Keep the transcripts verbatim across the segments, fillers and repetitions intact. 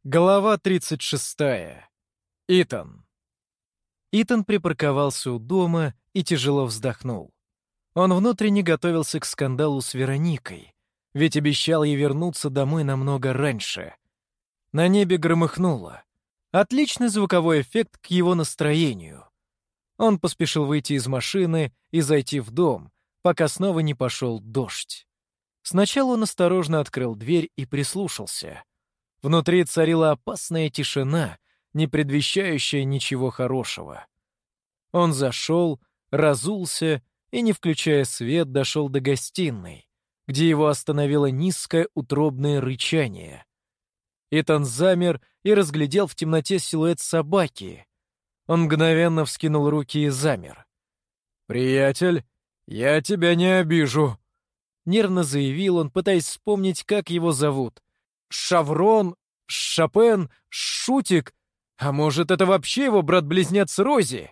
Глава тридцать шестая. Итан. Итан припарковался у дома и тяжело вздохнул. Он внутренне готовился к скандалу с Вероникой, ведь обещал ей вернуться домой намного раньше. На небе громыхнуло. Отличный звуковой эффект к его настроению. Он поспешил выйти из машины и зайти в дом, пока снова не пошел дождь. Сначала он осторожно открыл дверь и прислушался. Внутри царила опасная тишина, не предвещающая ничего хорошего. Он зашел, разулся и, не включая свет, дошел до гостиной, где его остановило низкое утробное рычание. Итан замер и разглядел в темноте силуэт собаки. Он мгновенно вскинул руки и замер. «Приятель, я тебя не обижу», — нервно заявил он, пытаясь вспомнить, как его зовут. Шаврон, Шопен, Шутик, а может, это вообще его брат-близнец Рози?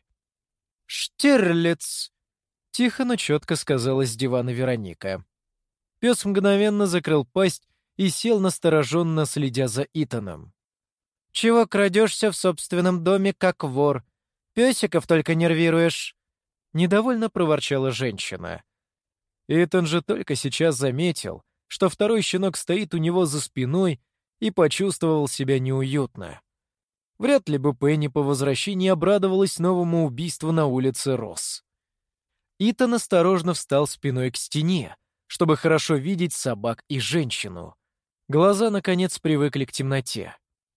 «Штирлиц», — тихо, но четко сказала с дивана Вероника. Пес мгновенно закрыл пасть и сел настороженно, следя за Итаном. «Чего крадешься в собственном доме, как вор? Песиков только нервируешь», — недовольно проворчала женщина. Итан же только сейчас заметил, что второй щенок стоит у него за спиной и почувствовал себя неуютно. Вряд ли бы Пенни по возвращении обрадовалась новому убийству на улице Росс. Итан осторожно встал спиной к стене, чтобы хорошо видеть собак и женщину. Глаза, наконец, привыкли к темноте.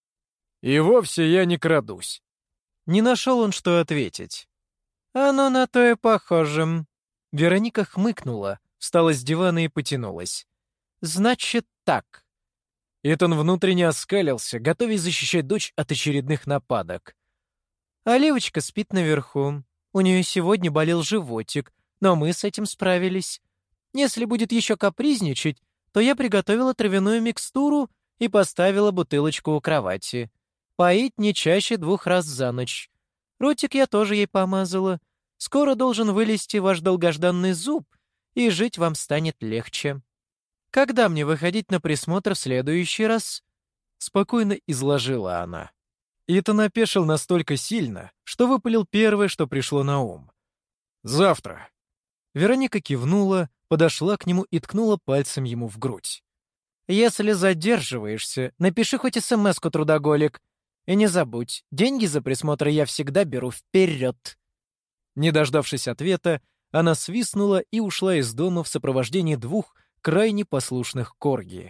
«И вовсе я не крадусь». Не нашел он, что ответить. «Оно на то и похоже». Вероника хмыкнула, встала с дивана и потянулась. «Значит так». Итан внутренне оскалился, готовясь защищать дочь от очередных нападок. «Оливочка спит наверху. У нее сегодня болел животик, но мы с этим справились. Если будет еще капризничать, то я приготовила травяную микстуру и поставила бутылочку у кровати. Поить не чаще двух раз за ночь. Ротик я тоже ей помазала. Скоро должен вылезти ваш долгожданный зуб, и жить вам станет легче. Когда мне выходить на присмотр в следующий раз?» Спокойно изложила она. Итан опешил настолько сильно, что выпалил первое, что пришло на ум. «Завтра». Вероника кивнула, подошла к нему и ткнула пальцем ему в грудь. «Если задерживаешься, напиши хоть эс-эм-эску, трудоголик. И не забудь, деньги за присмотр я всегда беру вперед». Не дождавшись ответа, она свистнула и ушла из дома в сопровождении двух крайне послушных корги.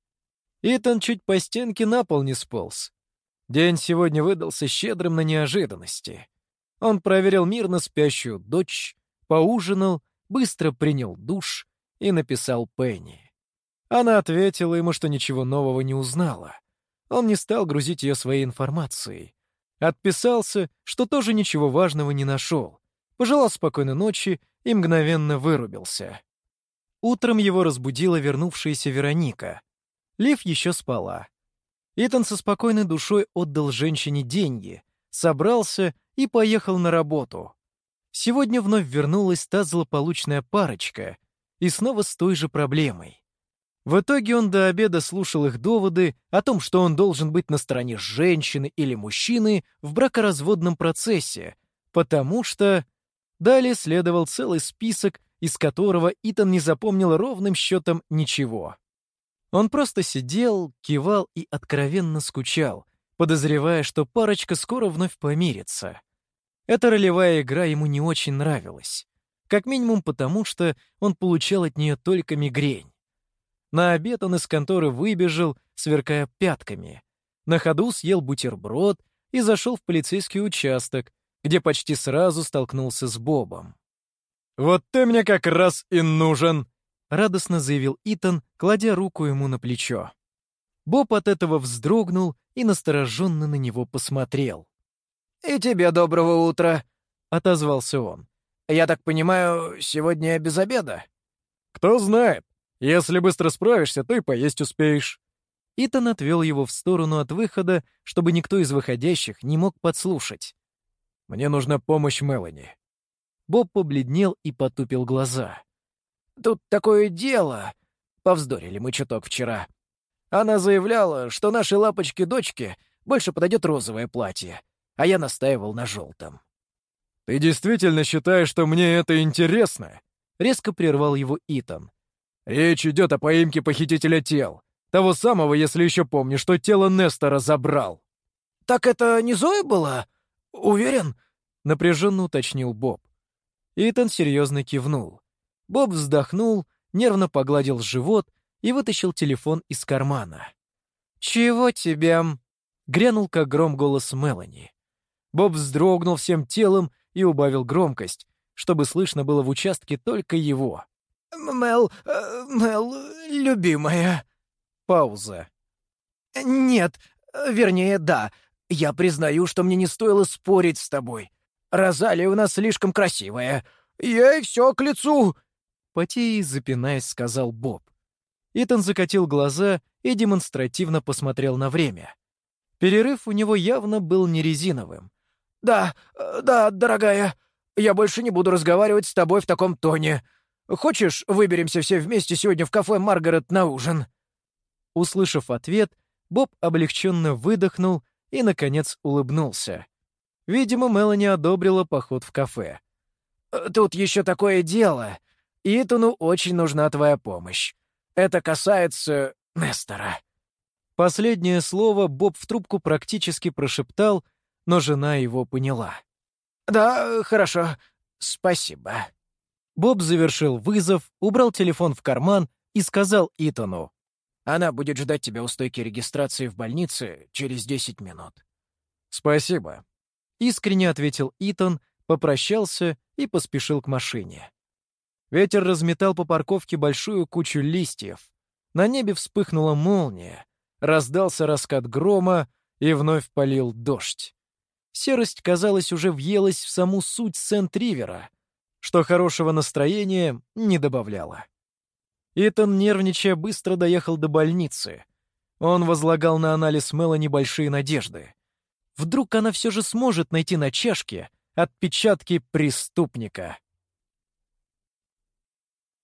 Итан чуть по стенке на пол не сполз. День сегодня выдался щедрым на неожиданности. Он проверил мирно спящую дочь, поужинал, быстро принял душ и написал Пенни. Она ответила ему, что ничего нового не узнала. Он не стал грузить ее своей информацией. Отписался, что тоже ничего важного не нашел. Пожелал спокойной ночи и мгновенно вырубился. Утром его разбудила вернувшаяся Вероника. Лив еще спала. Итан со спокойной душой отдал женщине деньги, собрался и поехал на работу. Сегодня вновь вернулась та злополучная парочка, и снова с той же проблемой. В итоге он до обеда слушал их доводы о том, что он должен быть на стороне женщины или мужчины в бракоразводном процессе, потому что... Далее следовал целый список, из которого Итан не запомнил ровным счетом ничего. Он просто сидел, кивал и откровенно скучал, подозревая, что парочка скоро вновь помирится. Эта ролевая игра ему не очень нравилась. Как минимум потому, что он получал от нее только мигрень. На обед он из конторы выбежал, сверкая пятками. На ходу съел бутерброд и зашел в полицейский участок, где почти сразу столкнулся с Бобом. «Вот ты мне как раз и нужен!» — радостно заявил Итан, кладя руку ему на плечо. Боб от этого вздрогнул и настороженно на него посмотрел. «И тебе доброго утра!» — отозвался он. «Я так понимаю, сегодня без обеда?» «Кто знает. Если быстро справишься, то и поесть успеешь». Итан отвел его в сторону от выхода, чтобы никто из выходящих не мог подслушать. «Мне нужна помощь Мелани». Боб побледнел и потупил глаза. «Тут такое дело. Повздорили мы чуток вчера. Она заявляла, что нашей лапочке-дочке больше подойдет розовое платье, а я настаивал на желтом. «Ты действительно считаешь, что мне это интересно?» — резко прервал его Итан. «Речь идет о поимке похитителя тел. Того самого, если еще помнишь, что тело Нестора забрал». «Так это не Зоя была? Уверен?» — напряженно уточнил Боб. Итан серьезно кивнул. Боб вздохнул, нервно погладил живот и вытащил телефон из кармана. «Чего тебе?» — грянул как гром голос Мелани. Боб вздрогнул всем телом и убавил громкость, чтобы слышно было в участке только его. «Мел... э, Мел... любимая...» Пауза. «Нет, вернее, да. Я признаю, что мне не стоило спорить с тобой. Розалия у нас слишком красивая. Ей все к лицу!» Потея и запинаясь, сказал Боб. Итан закатил глаза и демонстративно посмотрел на время. Перерыв у него явно был не резиновым. «Да, да, дорогая, я больше не буду разговаривать с тобой в таком тоне. Хочешь, выберемся все вместе сегодня в кафе «Маргарет» на ужин?» Услышав ответ, Боб облегченно выдохнул и, наконец, улыбнулся. Видимо, Мелани одобрила поход в кафе. «Тут еще такое дело. Итану очень нужна твоя помощь. Это касается Нестора». Последнее слово Боб в трубку практически прошептал, но жена его поняла. «Да, хорошо. Спасибо». Боб завершил вызов, убрал телефон в карман и сказал Итану: «Она будет ждать тебя у стойки регистрации в больнице через десять минут». «Спасибо», — искренне ответил Итан, попрощался и поспешил к машине. Ветер разметал по парковке большую кучу листьев. На небе вспыхнула молния, раздался раскат грома и вновь полил дождь. Серость, казалось, уже въелась в саму суть Сент-Ривера, что хорошего настроения не добавляло. Итан, нервничая, быстро доехал до больницы. Он возлагал на анализ Мелани большие надежды. Вдруг она все же сможет найти на чашке отпечатки преступника.